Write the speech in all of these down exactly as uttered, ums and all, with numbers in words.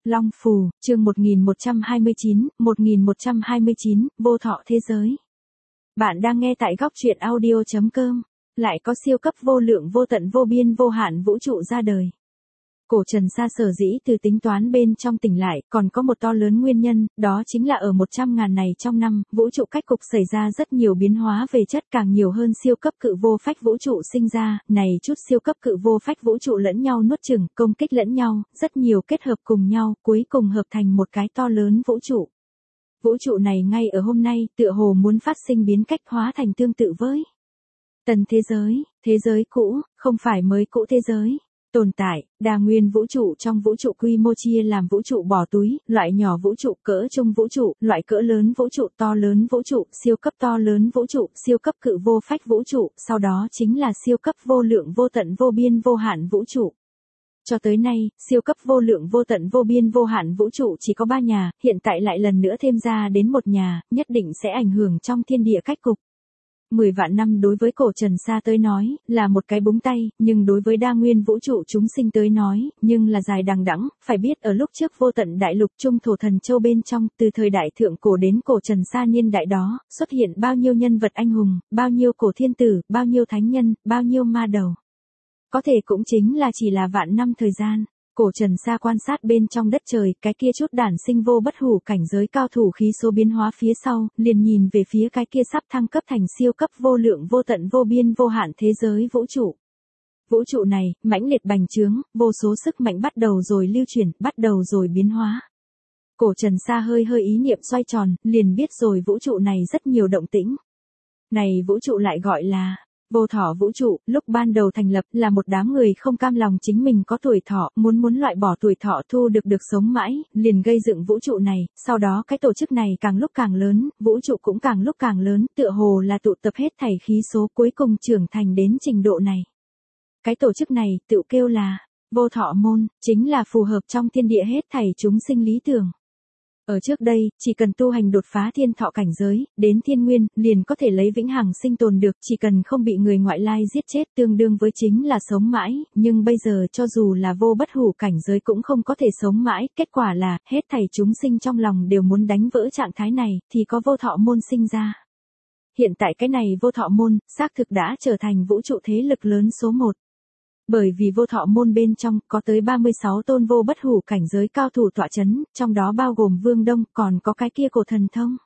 Long Phù, chương một nghìn một trăm hai mươi chín, một nghìn một trăm hai mươi chín, vô thọ thế giới. Bạn đang nghe tại góc truyện audio chấm com. Lại có siêu cấp vô lượng vô tận vô biên vô hạn vũ trụ ra đời. Cổ Trần Sa sở dĩ từ tính toán bên trong tỉnh lại, còn có một to lớn nguyên nhân, đó chính là ở một trăm ngàn này trong năm, vũ trụ cách cục xảy ra rất nhiều biến hóa về chất, càng nhiều hơn siêu cấp cự vô phách vũ trụ sinh ra, này chút siêu cấp cự vô phách vũ trụ lẫn nhau nuốt chửng, công kích lẫn nhau, rất nhiều kết hợp cùng nhau, cuối cùng hợp thành một cái to lớn vũ trụ. Vũ trụ này ngay ở hôm nay, tựa hồ muốn phát sinh biến cách hóa thành tương tự với tần thế giới, thế giới cũ, không phải mới cũ thế giới. Tồn tại, đa nguyên vũ trụ trong vũ trụ quy mô chia làm vũ trụ bỏ túi, loại nhỏ vũ trụ, cỡ trung vũ trụ, loại cỡ lớn vũ trụ, to lớn vũ trụ, siêu cấp to lớn vũ trụ, siêu cấp cự vô phách vũ trụ, sau đó chính là siêu cấp vô lượng vô tận vô biên vô hạn vũ trụ. Cho tới nay, siêu cấp vô lượng vô tận vô biên vô hạn vũ trụ chỉ có ba nhà, hiện tại lại lần nữa thêm ra đến một nhà, nhất định sẽ ảnh hưởng trong thiên địa cách cục. Mười vạn năm đối với cổ Trần Sa tới nói, là một cái búng tay, nhưng đối với đa nguyên vũ trụ chúng sinh tới nói, nhưng là dài đằng đẵng, phải biết ở lúc trước vô tận đại lục trung thổ thần châu bên trong, từ thời đại thượng cổ đến cổ Trần Sa niên đại đó, xuất hiện bao nhiêu nhân vật anh hùng, bao nhiêu cổ thiên tử, bao nhiêu thánh nhân, bao nhiêu ma đầu. Có thể cũng chính là chỉ là vạn năm thời gian. Cổ Trần Sa quan sát bên trong đất trời, cái kia chút đản sinh vô bất hủ cảnh giới cao thủ khí số biến hóa phía sau, liền nhìn về phía cái kia sắp thăng cấp thành siêu cấp vô lượng vô tận vô biên vô hạn thế giới vũ trụ. Vũ trụ này, mãnh liệt bành trướng, vô số sức mạnh bắt đầu rồi lưu chuyển, bắt đầu rồi biến hóa. Cổ Trần Sa hơi hơi ý niệm xoay tròn, liền biết rồi vũ trụ này rất nhiều động tĩnh. Này vũ trụ lại gọi là vô thọ vũ trụ, lúc ban đầu thành lập là một đám người không cam lòng chính mình có tuổi thọ, muốn muốn loại bỏ tuổi thọ thu được được sống mãi, liền gây dựng vũ trụ này, sau đó cái tổ chức này càng lúc càng lớn, vũ trụ cũng càng lúc càng lớn, tựa hồ là tụ tập hết thảy khí số cuối cùng trưởng thành đến trình độ này. Cái tổ chức này tự kêu là vô thọ môn, chính là phù hợp trong thiên địa hết thảy chúng sinh lý tưởng. Ở trước đây, chỉ cần tu hành đột phá thiên thọ cảnh giới, đến thiên nguyên, liền có thể lấy vĩnh hằng sinh tồn được, chỉ cần không bị người ngoại lai giết chết tương đương với chính là sống mãi, nhưng bây giờ cho dù là vô bất hủ cảnh giới cũng không có thể sống mãi, kết quả là, hết thảy chúng sinh trong lòng đều muốn đánh vỡ trạng thái này, thì có vô thọ môn sinh ra. Hiện tại cái này vô thọ môn, xác thực đã trở thành vũ trụ thế lực lớn số một. Bởi vì vô thọ môn bên trong có tới ba mươi sáu tôn vô bất hủ cảnh giới cao thủ tọa chấn, trong đó bao gồm Vương Đông, còn có cái kia cổ thần thông.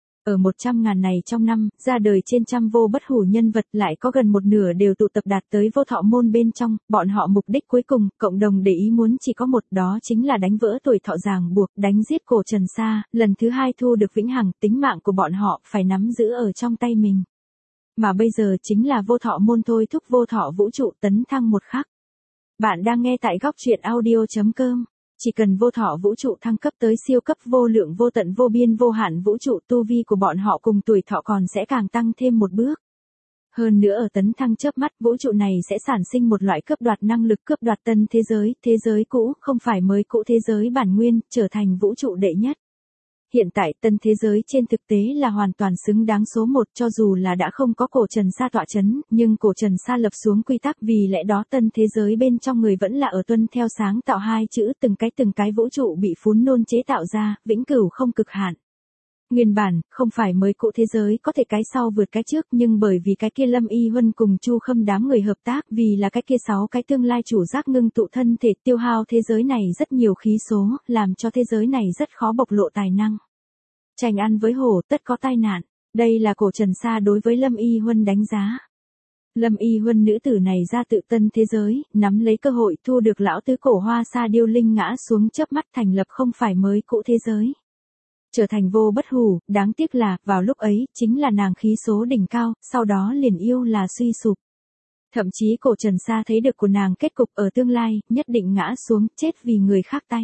Ở một trăm ngàn này trong năm, ra đời trên trăm vô bất hủ nhân vật lại có gần một nửa đều tụ tập đạt tới vô thọ môn bên trong, bọn họ mục đích cuối cùng, cộng đồng để ý muốn chỉ có một, đó chính là đánh vỡ tuổi thọ ràng buộc, đánh giết cổ Trần Sa, lần thứ hai thu được vĩnh hằng, tính mạng của bọn họ phải nắm giữ ở trong tay mình. Mà bây giờ chính là vô thọ môn thôi thúc vô thọ vũ trụ tấn thăng một khắc. Bạn đang nghe tại góc truyện audio chấm com. Chỉ cần vô thọ vũ trụ thăng cấp tới siêu cấp vô lượng vô tận vô biên vô hạn vũ trụ, tu vi của bọn họ cùng tuổi thọ còn sẽ càng tăng thêm một bước. Hơn nữa ở tấn thăng chớp mắt, vũ trụ này sẽ sản sinh một loại cướp đoạt năng lực, cướp đoạt tân thế giới, thế giới cũ, không phải mới cũ thế giới bản nguyên, trở thành vũ trụ đệ nhất. Hiện tại tân thế giới trên thực tế là hoàn toàn xứng đáng số một, cho dù là đã không có cổ Trần Sa tọa chấn, nhưng cổ Trần Sa lập xuống quy tắc, vì lẽ đó tân thế giới bên trong người vẫn là ở tuân theo sáng tạo hai chữ, từng cái từng cái vũ trụ bị phún nôn chế tạo ra, vĩnh cửu không cực hạn. Nguyên bản, không phải mới cũ thế giới có thể cái sau vượt cái trước, nhưng bởi vì cái kia Lâm Y Huân cùng Chu Khâm đám người hợp tác, vì là cái kia sáu cái tương lai chủ giác ngưng tụ thân thể, tiêu hao thế giới này rất nhiều khí số, làm cho thế giới này rất khó bộc lộ tài năng. Tranh ăn với hổ tất có tai nạn, đây là cổ Trần Sa đối với Lâm Y Huân đánh giá. Lâm Y Huân nữ tử này ra tự tân thế giới, nắm lấy cơ hội thu được lão tứ cổ hoa sa điêu linh ngã xuống chớp mắt thành lập không phải mới cũ thế giới. Trở thành vô bất hủ, đáng tiếc là, vào lúc ấy, chính là nàng khí số đỉnh cao, sau đó liền yêu là suy sụp. Thậm chí cổ Trần Sa thấy được của nàng kết cục ở tương lai, nhất định ngã xuống, chết vì người khác tay.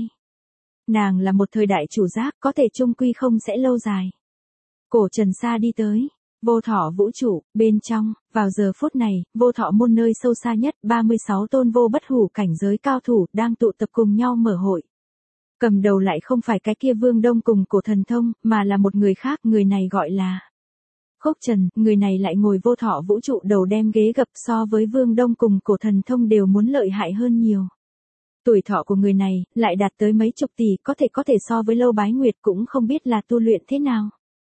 Nàng là một thời đại chủ giác, có thể chung quy không sẽ lâu dài. Cổ Trần Sa đi tới vô thọ vũ trụ, bên trong, vào giờ phút này, vô thọ môn nơi sâu xa nhất, ba mươi sáu tôn vô bất hủ cảnh giới cao thủ, đang tụ tập cùng nhau mở hội. Cầm đầu lại không phải cái kia Vương Đông cùng cổ thần thông, mà là một người khác, người này gọi là Khúc Trần, người này lại ngồi vô thọ vũ trụ đầu đem ghế gập, so với Vương Đông cùng cổ thần thông đều muốn lợi hại hơn nhiều. Tuổi thọ của người này lại đạt tới mấy chục tỷ, có thể có thể so với Lâu Bái Nguyệt, cũng không biết là tu luyện thế nào.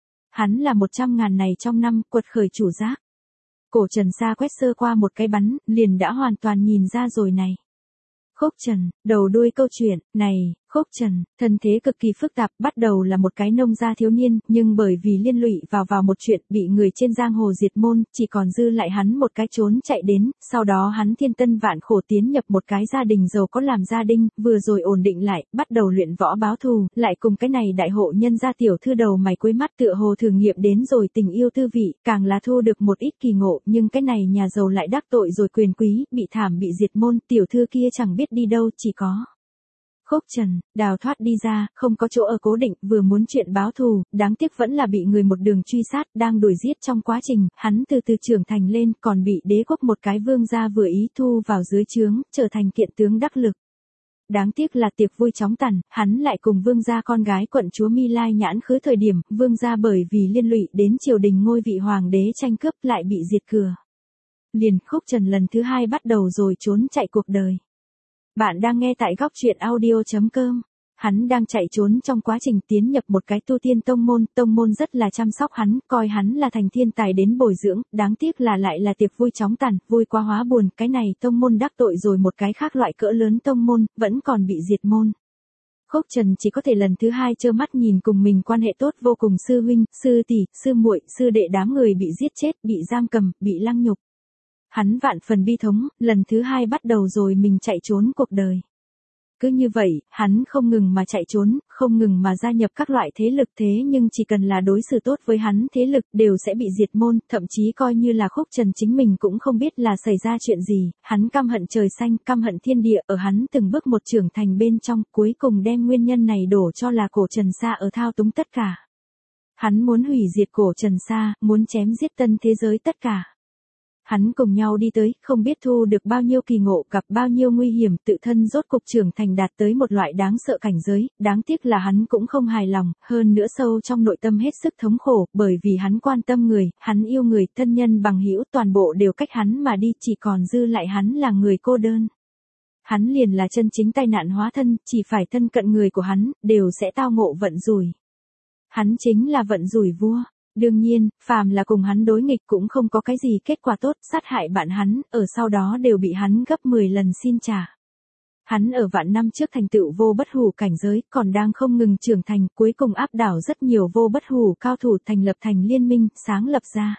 Hắn là một trăm ngàn này trong năm quật khởi chủ giác. Cổ Trần Sa quét sơ qua một cái bắn, liền đã hoàn toàn nhìn ra rồi này. Khúc Trần, đầu đuôi câu chuyện, này, Khúc Trần, thân thế cực kỳ phức tạp, bắt đầu là một cái nông gia thiếu niên, nhưng bởi vì liên lụy vào vào một chuyện bị người trên giang hồ diệt môn, chỉ còn dư lại hắn một cái trốn chạy đến, sau đó hắn thiên tân vạn khổ tiến nhập một cái gia đình giàu có làm gia đình, vừa rồi ổn định lại, bắt đầu luyện võ báo thù, lại cùng cái này đại hộ nhân gia tiểu thư đầu mày cuối mắt tựa hồ thử nghiệm đến rồi tình yêu tư vị, càng là thu được một ít kỳ ngộ, nhưng cái này nhà giàu lại đắc tội rồi quyền quý, bị thảm bị diệt môn, tiểu thư kia chẳng biết đi đâu, chỉ có Khúc Trần, đào thoát đi ra, không có chỗ ở cố định, vừa muốn chuyện báo thù, đáng tiếc vẫn là bị người một đường truy sát, đang đuổi giết trong quá trình, hắn từ từ trưởng thành lên, còn bị đế quốc một cái vương gia vừa ý thu vào dưới trướng, trở thành kiện tướng đắc lực. Đáng tiếc là tiệc vui chóng tàn, hắn lại cùng vương gia con gái quận chúa My Lai nhãn khứ thời điểm, vương gia bởi vì liên lụy đến triều đình ngôi vị hoàng đế tranh cướp lại bị diệt cửa. Liền Khúc Trần lần thứ hai bắt đầu rồi trốn chạy cuộc đời. Bạn đang nghe tại góc truyện audio chấm com. Hắn đang chạy trốn trong quá trình tiến nhập một cái tu tiên tông môn, tông môn rất là chăm sóc hắn, coi hắn là thành thiên tài đến bồi dưỡng, đáng tiếc là lại là tiệc vui chóng tàn, vui quá hóa buồn, cái này tông môn đắc tội rồi một cái khác loại cỡ lớn tông môn, vẫn còn bị diệt môn. Khúc Trần chỉ có thể lần thứ hai trơ mắt nhìn cùng mình quan hệ tốt vô cùng sư huynh, sư tỷ, sư muội, sư đệ đám người bị giết chết, bị giam cầm, bị lăng nhục. Hắn vạn phần bi thống, lần thứ hai bắt đầu rồi mình chạy trốn cuộc đời. Cứ như vậy, hắn không ngừng mà chạy trốn, không ngừng mà gia nhập các loại thế lực, thế nhưng chỉ cần là đối xử tốt với hắn thế lực đều sẽ bị diệt môn, thậm chí coi như là Khúc Trần chính mình cũng không biết là xảy ra chuyện gì, hắn căm hận trời xanh, căm hận thiên địa, ở hắn từng bước một trưởng thành bên trong, cuối cùng đem nguyên nhân này đổ cho là Cổ Trần Sa ở thao túng tất cả. Hắn muốn hủy diệt Cổ Trần Sa, muốn chém giết tân thế giới tất cả. Hắn cùng nhau đi tới, không biết thu được bao nhiêu kỳ ngộ, gặp bao nhiêu nguy hiểm, tự thân rốt cục trưởng thành đạt tới một loại đáng sợ cảnh giới, đáng tiếc là hắn cũng không hài lòng, hơn nữa sâu trong nội tâm hết sức thống khổ, bởi vì hắn quan tâm người, hắn yêu người, thân nhân bằng hữu toàn bộ đều cách hắn mà đi, chỉ còn dư lại hắn là người cô đơn. Hắn liền là chân chính tai nạn hóa thân, chỉ phải thân cận người của hắn, đều sẽ tao ngộ vận rủi. Hắn chính là vận rủi vua. Đương nhiên, phàm là cùng hắn đối nghịch cũng không có cái gì kết quả tốt, sát hại bạn hắn, ở sau đó đều bị hắn gấp mười lần xin trả. Hắn ở vạn năm trước thành tựu vô bất hủ cảnh giới, còn đang không ngừng trưởng thành, cuối cùng áp đảo rất nhiều vô bất hủ cao thủ thành lập thành liên minh, sáng lập ra.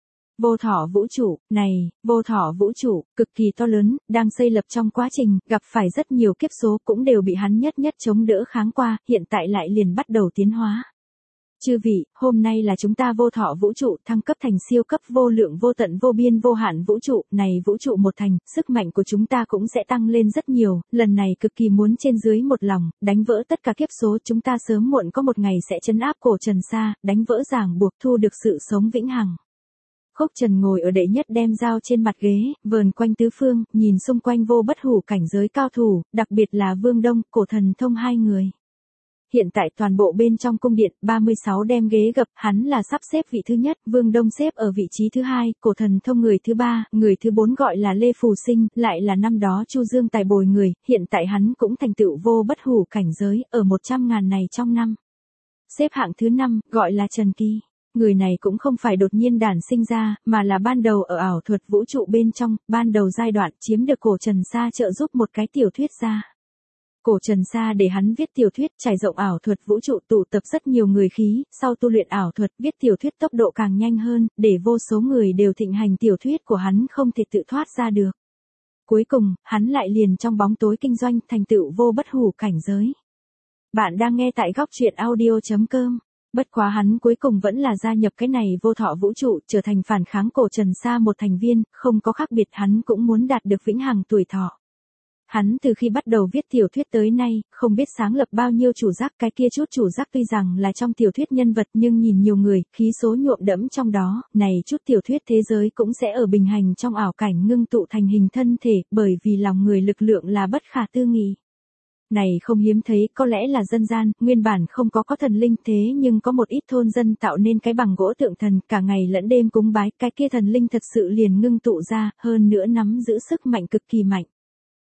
Vô thọ vũ trụ, này, vô thọ vũ trụ, cực kỳ to lớn, đang xây lập trong quá trình, gặp phải rất nhiều kiếp số cũng đều bị hắn nhất nhất chống đỡ kháng qua, hiện tại lại liền bắt đầu tiến hóa. Chư vị, hôm nay là chúng ta vô thọ vũ trụ thăng cấp thành siêu cấp vô lượng vô tận vô biên vô hạn vũ trụ, này vũ trụ một thành, sức mạnh của chúng ta cũng sẽ tăng lên rất nhiều, lần này cực kỳ muốn trên dưới một lòng, đánh vỡ tất cả kiếp số, chúng ta sớm muộn có một ngày sẽ trấn áp Cổ Trần Sa, đánh vỡ ràng buộc thu được sự sống vĩnh hằng. Khúc Trần ngồi ở đệ nhất đem dao trên mặt ghế, vờn quanh tứ phương, nhìn xung quanh vô bất hủ cảnh giới cao thủ, đặc biệt là Vương Đông, Cổ Thần Thông hai người. Hiện tại toàn bộ bên trong cung điện, ba mươi sáu đem ghế gập, hắn là sắp xếp vị thứ nhất, Vương Đông xếp ở vị trí thứ hai, Cổ Thần Thông người thứ ba, người thứ bốn gọi là Lê Phù Sinh, lại là năm đó Chu Dương tài bồi người, hiện tại hắn cũng thành tựu vô bất hủ cảnh giới, ở một trăm ngàn này trong năm. Xếp hạng thứ năm, gọi là Trần Kỳ. Người này cũng không phải đột nhiên đản sinh ra, mà là ban đầu ở ảo thuật vũ trụ bên trong, ban đầu giai đoạn chiếm được Cổ Trần Sa trợ giúp một cái tiểu thuyết gia. Cổ Trần Sa để hắn viết tiểu thuyết trải rộng ảo thuật vũ trụ tụ tập rất nhiều người khí, sau tu luyện ảo thuật viết tiểu thuyết tốc độ càng nhanh hơn, để vô số người đều thịnh hành tiểu thuyết của hắn không thể tự thoát ra được. Cuối cùng, hắn lại liền trong bóng tối kinh doanh thành tựu vô bất hủ cảnh giới. Bạn đang nghe tại góc truyện audio chấm com. Bất quá hắn cuối cùng vẫn là gia nhập cái này vô thọ vũ trụ, trở thành phản kháng Cổ Trần Sa một thành viên, không có khác biệt, hắn cũng muốn đạt được vĩnh hằng tuổi thọ. Hắn từ khi bắt đầu viết tiểu thuyết tới nay, không biết sáng lập bao nhiêu chủ giác, cái kia chút chủ giác tuy rằng là trong tiểu thuyết nhân vật nhưng nhìn nhiều người, khí số nhuộm đẫm trong đó, này chút tiểu thuyết thế giới cũng sẽ ở bình hành trong ảo cảnh ngưng tụ thành hình thân thể, bởi vì lòng người lực lượng là bất khả tư nghị. Này không hiếm thấy, có lẽ là dân gian, nguyên bản không có có thần linh, thế nhưng có một ít thôn dân tạo nên cái bằng gỗ tượng thần, cả ngày lẫn đêm cúng bái, cái kia thần linh thật sự liền ngưng tụ ra, hơn nữa nắm giữ sức mạnh cực kỳ mạnh.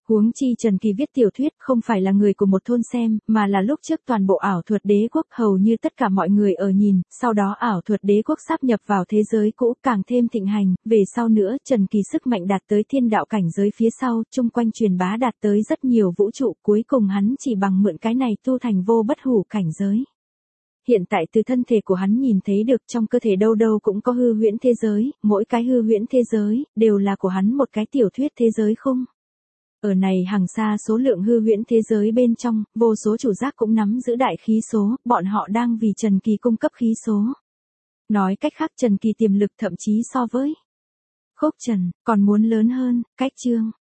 Huống chi Trần Kỳ viết tiểu thuyết không phải là người của một thôn xem, mà là lúc trước toàn bộ ảo thuật đế quốc hầu như tất cả mọi người ở nhìn, sau đó ảo thuật đế quốc sáp nhập vào thế giới cũ càng thêm thịnh hành, về sau nữa Trần Kỳ sức mạnh đạt tới thiên đạo cảnh giới phía sau, chung quanh truyền bá đạt tới rất nhiều vũ trụ, cuối cùng hắn chỉ bằng mượn cái này tu thành vô bất hủ cảnh giới. Hiện tại từ thân thể của hắn nhìn thấy được trong cơ thể đâu đâu cũng có hư huyễn thế giới, mỗi cái hư huyễn thế giới, đều là của hắn một cái tiểu thuyết thế giới khung. Ở này hàng xa số lượng hư huyễn thế giới bên trong, vô số chủ giác cũng nắm giữ đại khí số, bọn họ đang vì Trần Kỳ cung cấp khí số. Nói cách khác Trần Kỳ tiềm lực thậm chí so với Khúc Trần, còn muốn lớn hơn, cách chương.